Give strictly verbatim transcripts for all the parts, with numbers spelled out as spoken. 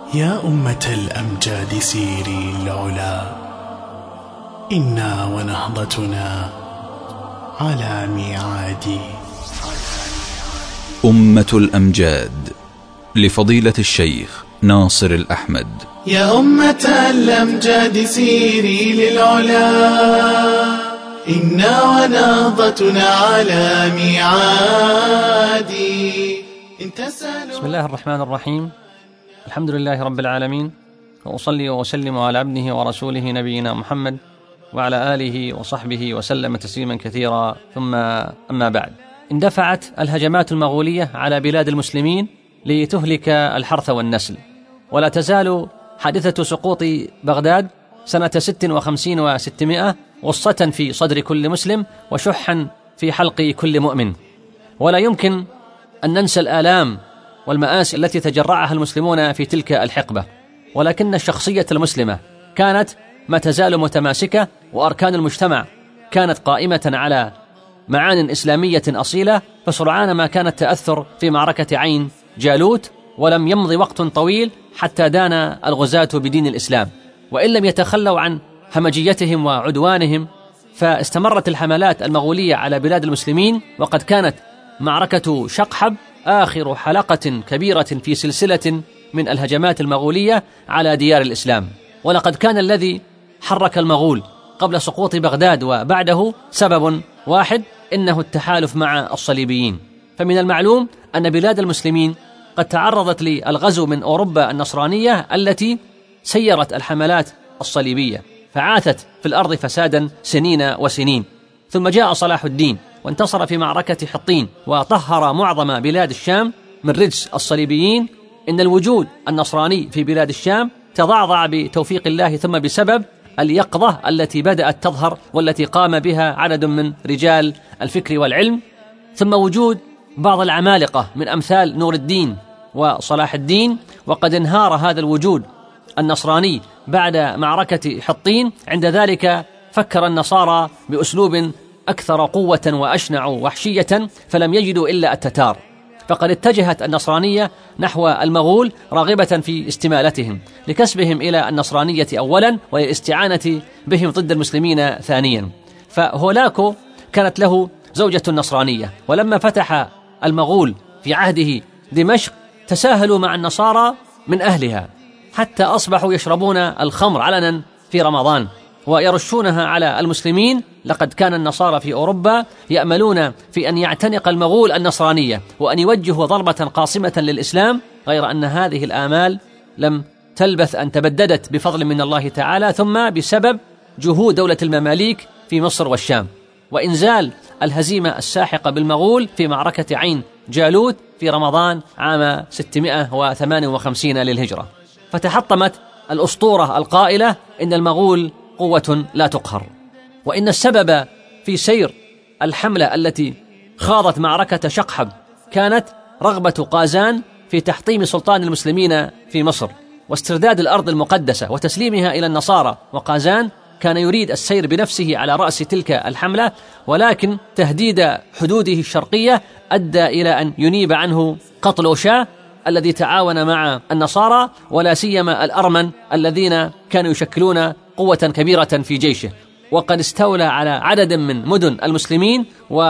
يا أمة الأمجاد سيري العلا، إنا ونهضتنا على ميعاد. أمة الأمجاد لفضيلة الشيخ ناصر الأحمد. يا أمة الأمجاد سيري للعلا، إنا ونهضتنا على ميعاد. بسم الله الرحمن الرحيم، الحمد لله رب العالمين، وأصلي وأسلم على عبده ورسوله نبينا محمد وعلى آله وصحبه وسلم تسليما كثيرا، ثم أما بعد. اندفعت الهجمات المغولية على بلاد المسلمين لتهلك الحرث والنسل، ولا تزال حادثة سقوط بغداد سنة ست وخمسين وستمائة غصة في صدر كل مسلم وشحا في حلق كل مؤمن. ولا يمكن أن ننسى الآلام والمآسي التي تجرعها المسلمون في تلك الحقبة، ولكن الشخصية المسلمة كانت ما تزال متماسكة، وأركان المجتمع كانت قائمة على معان إسلامية أصيلة. فسرعان ما كان التأثر في معركة عين جالوت، ولم يمض وقت طويل حتى دان الغزاة بدين الإسلام، وإن لم يتخلوا عن همجيتهم وعدوانهم فاستمرت الحملات المغولية على بلاد المسلمين. وقد كانت معركة شقحب آخر حلقة كبيرة في سلسلة من الهجمات المغولية على ديار الإسلام. ولقد كان الذي حرك المغول قبل سقوط بغداد وبعده سبب واحد، إنه التحالف مع الصليبيين. فمن المعلوم أن بلاد المسلمين قد تعرضت للغزو من أوروبا النصرانية التي سيرت الحملات الصليبية، فعاثت في الأرض فسادا سنين وسنين. ثم جاء صلاح الدين وانتصر في معركة حطين وطهر معظم بلاد الشام من رجس الصليبيين. إن الوجود النصراني في بلاد الشام تضعضع بتوفيق الله، ثم بسبب اليقظة التي بدأت تظهر والتي قام بها عدد من رجال الفكر والعلم، ثم وجود بعض العمالقة من أمثال نور الدين وصلاح الدين. وقد انهار هذا الوجود النصراني بعد معركة حطين. عند ذلك فكر النصارى بأسلوب أكثر قوة وأشنع وحشية، فلم يجدوا إلا التتار، فقد اتجهت النصرانية نحو المغول راغبة في استمالتهم لكسبهم إلى النصرانية أولا، وللاستعانة بهم ضد المسلمين ثانيا. فهولاكو كانت له زوجة نصرانية، ولما فتح المغول في عهده دمشق تساهلوا مع النصارى من أهلها حتى أصبحوا يشربون الخمر علنا في رمضان ويرشونها على المسلمين. لقد كان النصارى في أوروبا يأملون في أن يعتنق المغول النصرانية وأن يوجهوا ضربة قاصمة للإسلام، غير أن هذه الآمال لم تلبث أن تبددت بفضل من الله تعالى، ثم بسبب جهود دولة المماليك في مصر والشام وإنزال الهزيمة الساحقة بالمغول في معركة عين جالوت في رمضان عام ستمائة وثمانية وخمسين للهجرة. فتحطمت الأسطورة القائلة إن المغول قوة لا تقهر. وإن السبب في سير الحملة التي خاضت معركة شقحب كانت رغبة قازان في تحطيم سلطان المسلمين في مصر واسترداد الأرض المقدسة وتسليمها إلى النصارى. وقازان كان يريد السير بنفسه على رأس تلك الحملة، ولكن تهديد حدوده الشرقية أدى إلى أن ينيب عنه قطلوشاه الذي تعاون مع النصارى، ولا سيما الأرمن الذين كانوا يشكلون قوة كبيرة في جيشه. وقد استولى على عدد من مدن المسلمين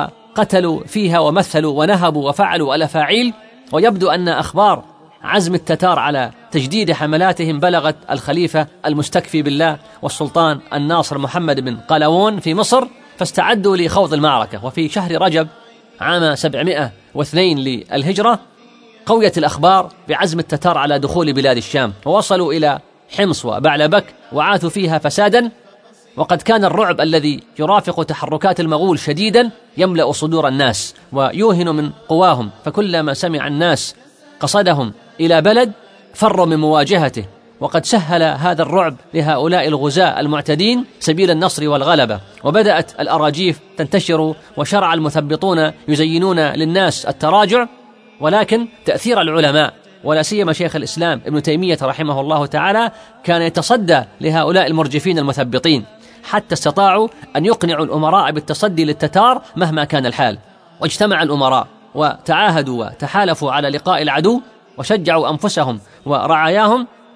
وقتلوا فيها ومثلوا ونهبوا وفعلوا الأفاعيل. ويبدو أن أخبار عزم التتار على تجديد حملاتهم بلغت الخليفة المستكفي بالله والسلطان الناصر محمد بن قلاوون في مصر، فاستعدوا لخوض المعركة. وفي شهر رجب عام سبعمائة واثنين للهجرة قويت الأخبار بعزم التتار على دخول بلاد الشام، ووصلوا إلى حمص وبعلبك وعاثوا فيها فسادا. وقد كان الرعب الذي يرافق تحركات المغول شديدا يملأ صدور الناس ويوهن من قواهم، فكلما سمع الناس قصدهم إلى بلد فروا من مواجهته. وقد سهل هذا الرعب لهؤلاء الغزاة المعتدين سبيل النصر والغلبة، وبدأت الأراجيف تنتشر وشرع المثبطون يزينون للناس التراجع. ولكن تأثير العلماء ولا سيما شيخ الإسلام ابن تيمية رحمه الله تعالى كان يتصدى لهؤلاء المرجفين المثبطين، حتى استطاعوا أن يقنعوا الأمراء بالتصدي للتتار مهما كان الحال. واجتمع الأمراء وتعاهدوا وتحالفوا على لقاء العدو، وشجعوا أنفسهم ورعاياهم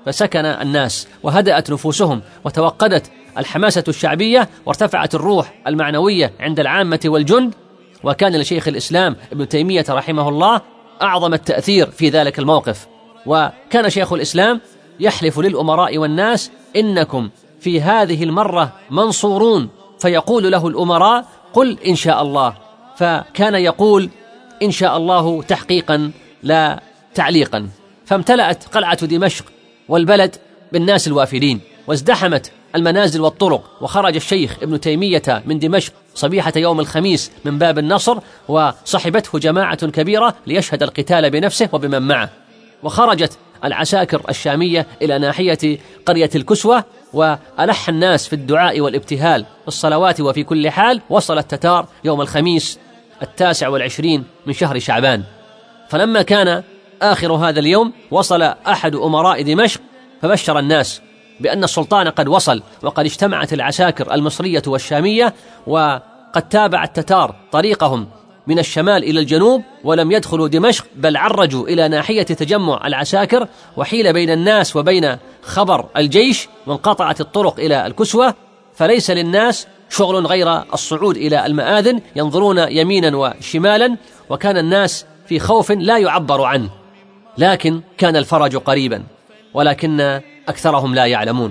فسكن الناس وهدأت نفوسهم وتوقدت الحماسة الشعبية وارتفعت الروح المعنوية عند العامة والجند. وكان لشيخ الإسلام ابن تيمية رحمه الله أعظم التأثير في ذلك الموقف. وكان شيخ الإسلام يحلف للأمراء والناس: إنكم في هذه المرة منصورون. فيقول له الأمراء: قل إن شاء الله. فكان يقول إن شاء الله تحقيقا لا تعليقا. فامتلأت قلعة دمشق والبلد بالناس الوافدين، وازدحمت المنازل والطرق. وخرج الشيخ ابن تيمية من دمشق صبيحة يوم الخميس من باب النصر، وصحبته جماعة كبيرة ليشهد القتال بنفسه وبمن معه. وخرجت العساكر الشامية إلى ناحية قرية الكسوة، وألح الناس في الدعاء والابتهال في الصلوات وفي كل حال. وصل التتار يوم الخميس التاسع والعشرين من شهر شعبان. فلما كان آخر هذا اليوم وصل أحد أمراء دمشق فبشر الناس بأن السلطان قد وصل، وقد اجتمعت العساكر المصرية والشامية، وقد تابع التتار طريقهم من الشمال إلى الجنوب ولم يدخلوا دمشق، بل عرجوا إلى ناحية تجمع العساكر، وحيل بين الناس وبين خبر الجيش، وانقطعت الطرق إلى الكسوة. فليس للناس شغل غير الصعود إلى المآذن، ينظرون يمينا وشمالا، وكان الناس في خوف لا يعبر عنه. لكن كان الفرج قريبا، ولكن أكثرهم لا يعلمون.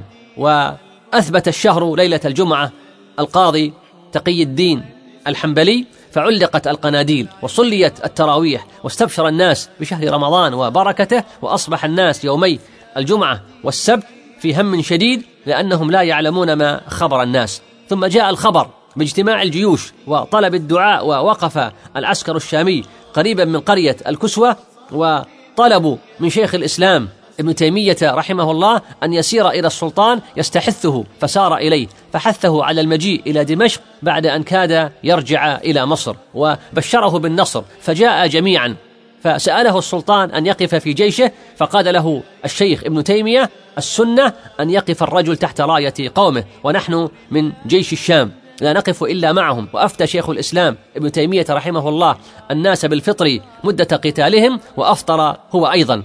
وأثبت الشهر ليلة الجمعة القاضي تقي الدين الحنبلي، فعلقت القناديل وصليت التراويح، واستبشر الناس بشهر رمضان وبركته. وأصبح الناس يومي الجمعة والسبت في هم شديد، لأنهم لا يعلمون ما خبر الناس. ثم جاء الخبر باجتماع الجيوش وطلب الدعاء، ووقف العسكر الشامي قريبا من قرية الكسوة، وطلبوا من شيخ الإسلام ابن تيمية رحمه الله أن يسير إلى السلطان يستحثه، فسار إليه فحثه على المجيء إلى دمشق بعد أن كاد يرجع إلى مصر، وبشره بالنصر. فجاء جميعا، فسأله السلطان أن يقف في جيشه، فقال له الشيخ ابن تيمية: السنة أن يقف الرجل تحت راية قومه، ونحن من جيش الشام لا نقف إلا معهم. وأفتى شيخ الإسلام ابن تيمية رحمه الله الناس بالفطر مدة قتالهم، وأفطر هو أيضا.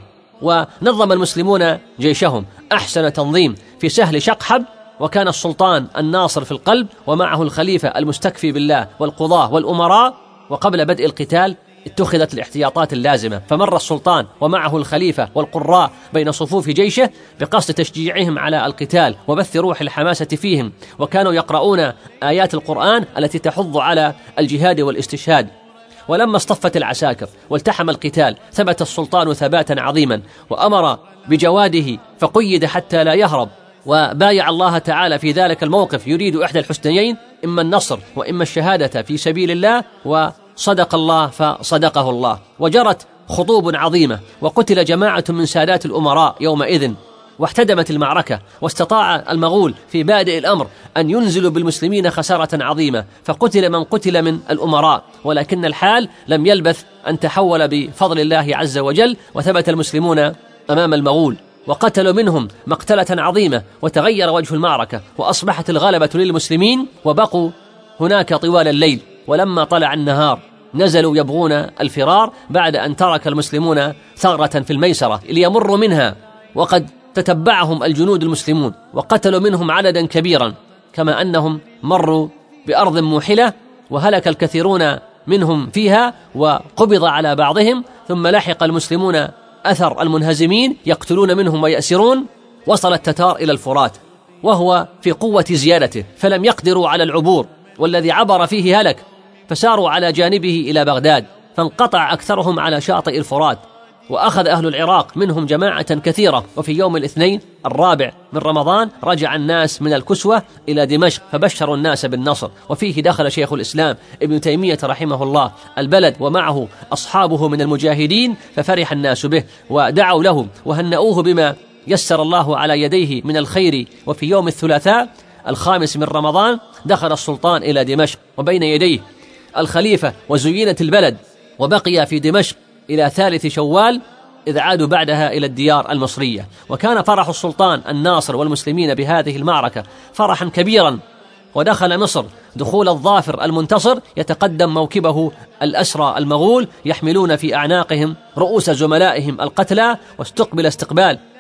ونظم المسلمون جيشهم أحسن تنظيم في سهل شقحب، وكان السلطان الناصر في القلب، ومعه الخليفة المستكفي بالله والقضاة والأمراء. وقبل بدء القتال اتخذت الاحتياطات اللازمة، فمر السلطان ومعه الخليفة والقراء بين صفوف جيشه بقصد تشجيعهم على القتال وبث روح الحماسة فيهم، وكانوا يقرؤون آيات القرآن التي تحض على الجهاد والاستشهاد. ولما اصطفت العساكر والتحم القتال ثبت السلطان ثباتا عظيما، وأمر بجواده فقيد حتى لا يهرب، وبايع الله تعالى في ذلك الموقف يريد إحدى الحسنيين، إما النصر وإما الشهادة في سبيل الله، وصدق الله فصدقه الله. وجرت خطوب عظيمة، وقتل جماعة من سادات الأمراء يومئذ، واحتدمت المعركة، واستطاع المغول في بادئ الأمر أن ينزلوا بالمسلمين خسارة عظيمة، فقتل من قتل من الأمراء. ولكن الحال لم يلبث أن تحول بفضل الله عز وجل، وثبت المسلمون أمام المغول، وقتلوا منهم مقتلة عظيمة، وتغير وجه المعركة، وأصبحت الغلبة للمسلمين، وبقوا هناك طوال الليل. ولما طلع النهار نزلوا يبغون الفرار بعد أن ترك المسلمون ثغرة في الميسرة ليمروا منها، وقد تتبعهم الجنود المسلمون وقتلوا منهم عددا كبيرا، كما أنهم مروا بأرض موحلة وهلك الكثيرون منهم فيها، وقبض على بعضهم. ثم لحق المسلمون أثر المنهزمين يقتلون منهم ويأسرون. وصل التتار إلى الفرات وهو في قوة زيادته، فلم يقدروا على العبور، والذي عبر فيه هلك، فساروا على جانبه إلى بغداد، فانقطع أكثرهم على شاطئ الفرات. وأخذ أهل العراق منهم جماعة كثيرة. وفي يوم الاثنين الرابع من رمضان رجع الناس من الكسوة إلى دمشق، فبشروا الناس بالنصر. وفيه دخل شيخ الإسلام ابن تيمية رحمه الله البلد، ومعه أصحابه من المجاهدين، ففرح الناس به ودعوا له وهنأوه بما يسر الله على يديه من الخير. وفي يوم الثلاثاء الخامس من رمضان دخل السلطان إلى دمشق، وبين يديه الخليفة، وزينت البلد، وبقي في دمشق إلى ثالث شوال، إذ عادوا بعدها إلى الديار المصرية. وكان فرح السلطان الناصر والمسلمين بهذه المعركة فرحا كبيرا. ودخل مصر دخول الظافر المنتصر، يتقدم موكبه الأسرى المغول يحملون في أعناقهم رؤوس زملائهم القتلى، واستقبل استقبال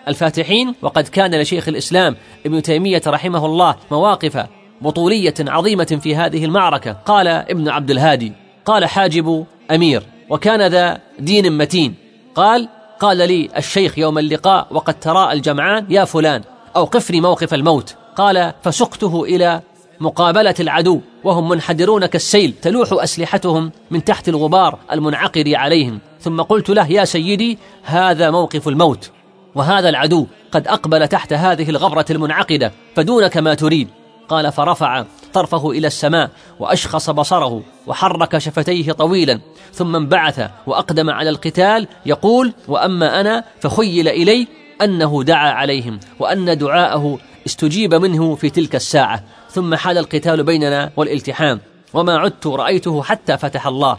الفاتحين. وقد كان لشيخ الإسلام ابن تيمية رحمه الله مواقف بطولية عظيمة في هذه المعركة. قال ابن عبد الهادي: قال حاجب أمير وكان ذا دين متين، قال قال لي الشيخ يوم اللقاء وقد تراءى الجمعان: يا فلان أوقفني موقف الموت. قال: فسقته إلى مقابلة العدو وهم منحدرون كالسيل تلوح أسلحتهم من تحت الغبار المنعقد عليهم، ثم قلت له: يا سيدي هذا موقف الموت، وهذا العدو قد أقبل تحت هذه الغبرة المنعقدة، فدونك ما تريد. قال: فرفع طرفه إلى السماء وأشخص بصره وحرك شفتيه طويلا، ثم انبعث وأقدم على القتال يقول: وأما أنا فخيل إلي أنه دعا عليهم وأن دعاءه استجيب منه في تلك الساعة، ثم حال القتال بيننا والالتحام، وما عدت رأيته حتى فتح الله.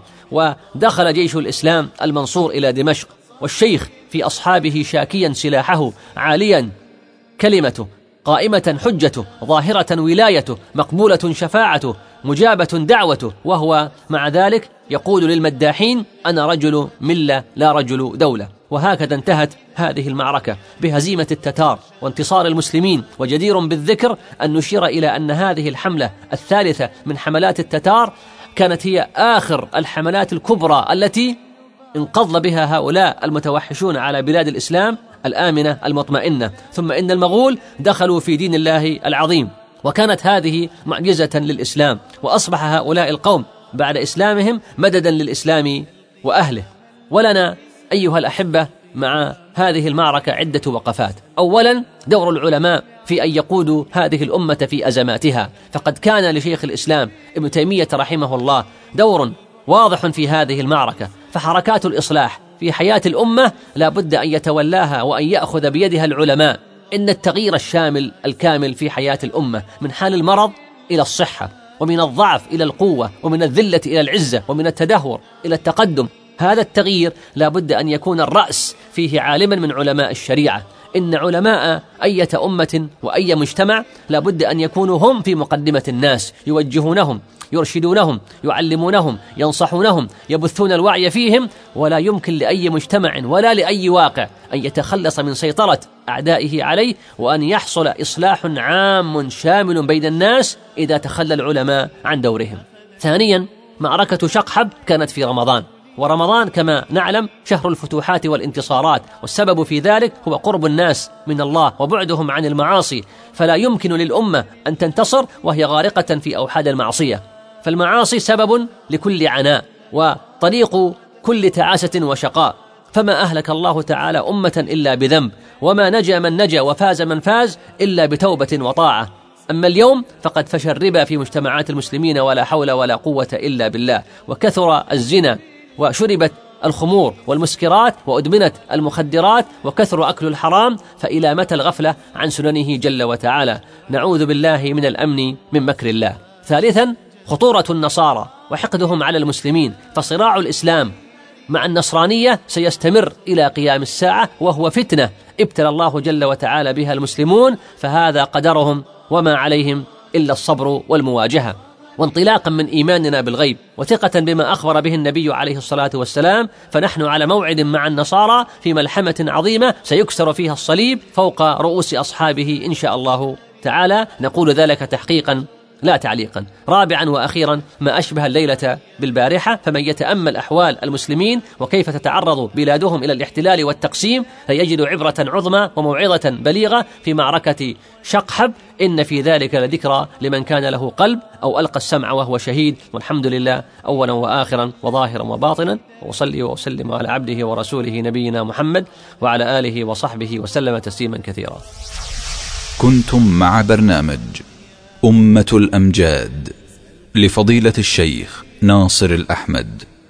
ودخل جيش الإسلام المنصور إلى دمشق، والشيخ في أصحابه شاكيا سلاحه، عاليا كلمته، قائمة حجته، ظاهرة ولايته، مقبولة شفاعته، مجابة دعوته، وهو مع ذلك يقول للمداحين: أنا رجل ملة لا رجل دولة. وهكذا انتهت هذه المعركة بهزيمة التتار وانتصار المسلمين. وجدير بالذكر أن نشير إلى أن هذه الحملة الثالثة من حملات التتار كانت هي آخر الحملات الكبرى التي انقض بها هؤلاء المتوحشون على بلاد الإسلام الآمنة المطمئنة، ثم إن المغول دخلوا في دين الله العظيم، وكانت هذه معجزة للإسلام، وأصبح هؤلاء القوم بعد إسلامهم مددا للإسلام وأهله. ولنا أيها الأحبة مع هذه المعركة عدة وقفات. أولا، دور العلماء في أن يقودوا هذه الأمة في أزماتها، فقد كان لشيخ الإسلام ابن تيمية رحمه الله دور واضح في هذه المعركة، فحركات الإصلاح في حياة الأمة لا بد أن يتولاها وأن يأخذ بيدها العلماء. إن التغيير الشامل الكامل في حياة الأمة من حال المرض إلى الصحة، ومن الضعف إلى القوة، ومن الذلة إلى العزة، ومن التدهور إلى التقدم، هذا التغيير لا بد أن يكون الرأس فيه عالما من علماء الشريعة. إن علماء أية أمة وأي مجتمع لا بد أن يكونوا هم في مقدمة الناس، يوجهونهم، يرشدونهم، يعلمونهم، ينصحونهم، يبثون الوعي فيهم. ولا يمكن لأي مجتمع ولا لأي واقع أن يتخلص من سيطرة أعدائه عليه، وأن يحصل إصلاح عام شامل بين الناس إذا تخلى العلماء عن دورهم. ثانيا، معركة شقحب كانت في رمضان، ورمضان كما نعلم شهر الفتوحات والانتصارات، والسبب في ذلك هو قرب الناس من الله وبعدهم عن المعاصي، فلا يمكن للأمة أن تنتصر وهي غارقة في أوحاد المعصية، فالمعاصي سبب لكل عناء وطريق كل تعاسة وشقاء، فما أهلك الله تعالى أمة إلا بذنب، وما نجا من نجا وفاز من فاز إلا بتوبة وطاعة. أما اليوم فقد فشى الربا في مجتمعات المسلمين ولا حول ولا قوة إلا بالله، وكثر الزنا، وشربت الخمور والمسكرات، وأدمنت المخدرات، وكثر أكل الحرام، فإلى متى الغفلة عن سننه جل وتعالى؟ نعوذ بالله من الأمن من مكر الله. ثالثا، خطورة النصارى وحقدهم على المسلمين، فصراع الإسلام مع النصرانية سيستمر إلى قيام الساعة، وهو فتنة ابتلى الله جل وتعالى بها المسلمون، فهذا قدرهم وما عليهم إلا الصبر والمواجهة. وانطلاقا من إيماننا بالغيب وثقة بما أخبر به النبي عليه الصلاة والسلام، فنحن على موعد مع النصارى في ملحمة عظيمة سيكسر فيها الصليب فوق رؤوس أصحابه إن شاء الله تعالى. نقول ذلك تحقيقا لا تعليقا. رابعا وأخيرا، ما أشبه الليلة بالبارحة، فمن يتأمل أحوال المسلمين وكيف تتعرض بلادهم إلى الاحتلال والتقسيم فيجد عبرة عظمى وموعظة بليغة في معركة شقحب. إن في ذلك لذكرى لمن كان له قلب أو ألقى السمع وهو شهيد. والحمد لله أولا وآخرا وظاهرا وباطنا، وأصلي وأسلم على عبده ورسوله نبينا محمد وعلى آله وصحبه وسلم تسليما كثيرا. كنتم مع برنامج أمة الأمجاد لفضيلة الشيخ ناصر الأحمد.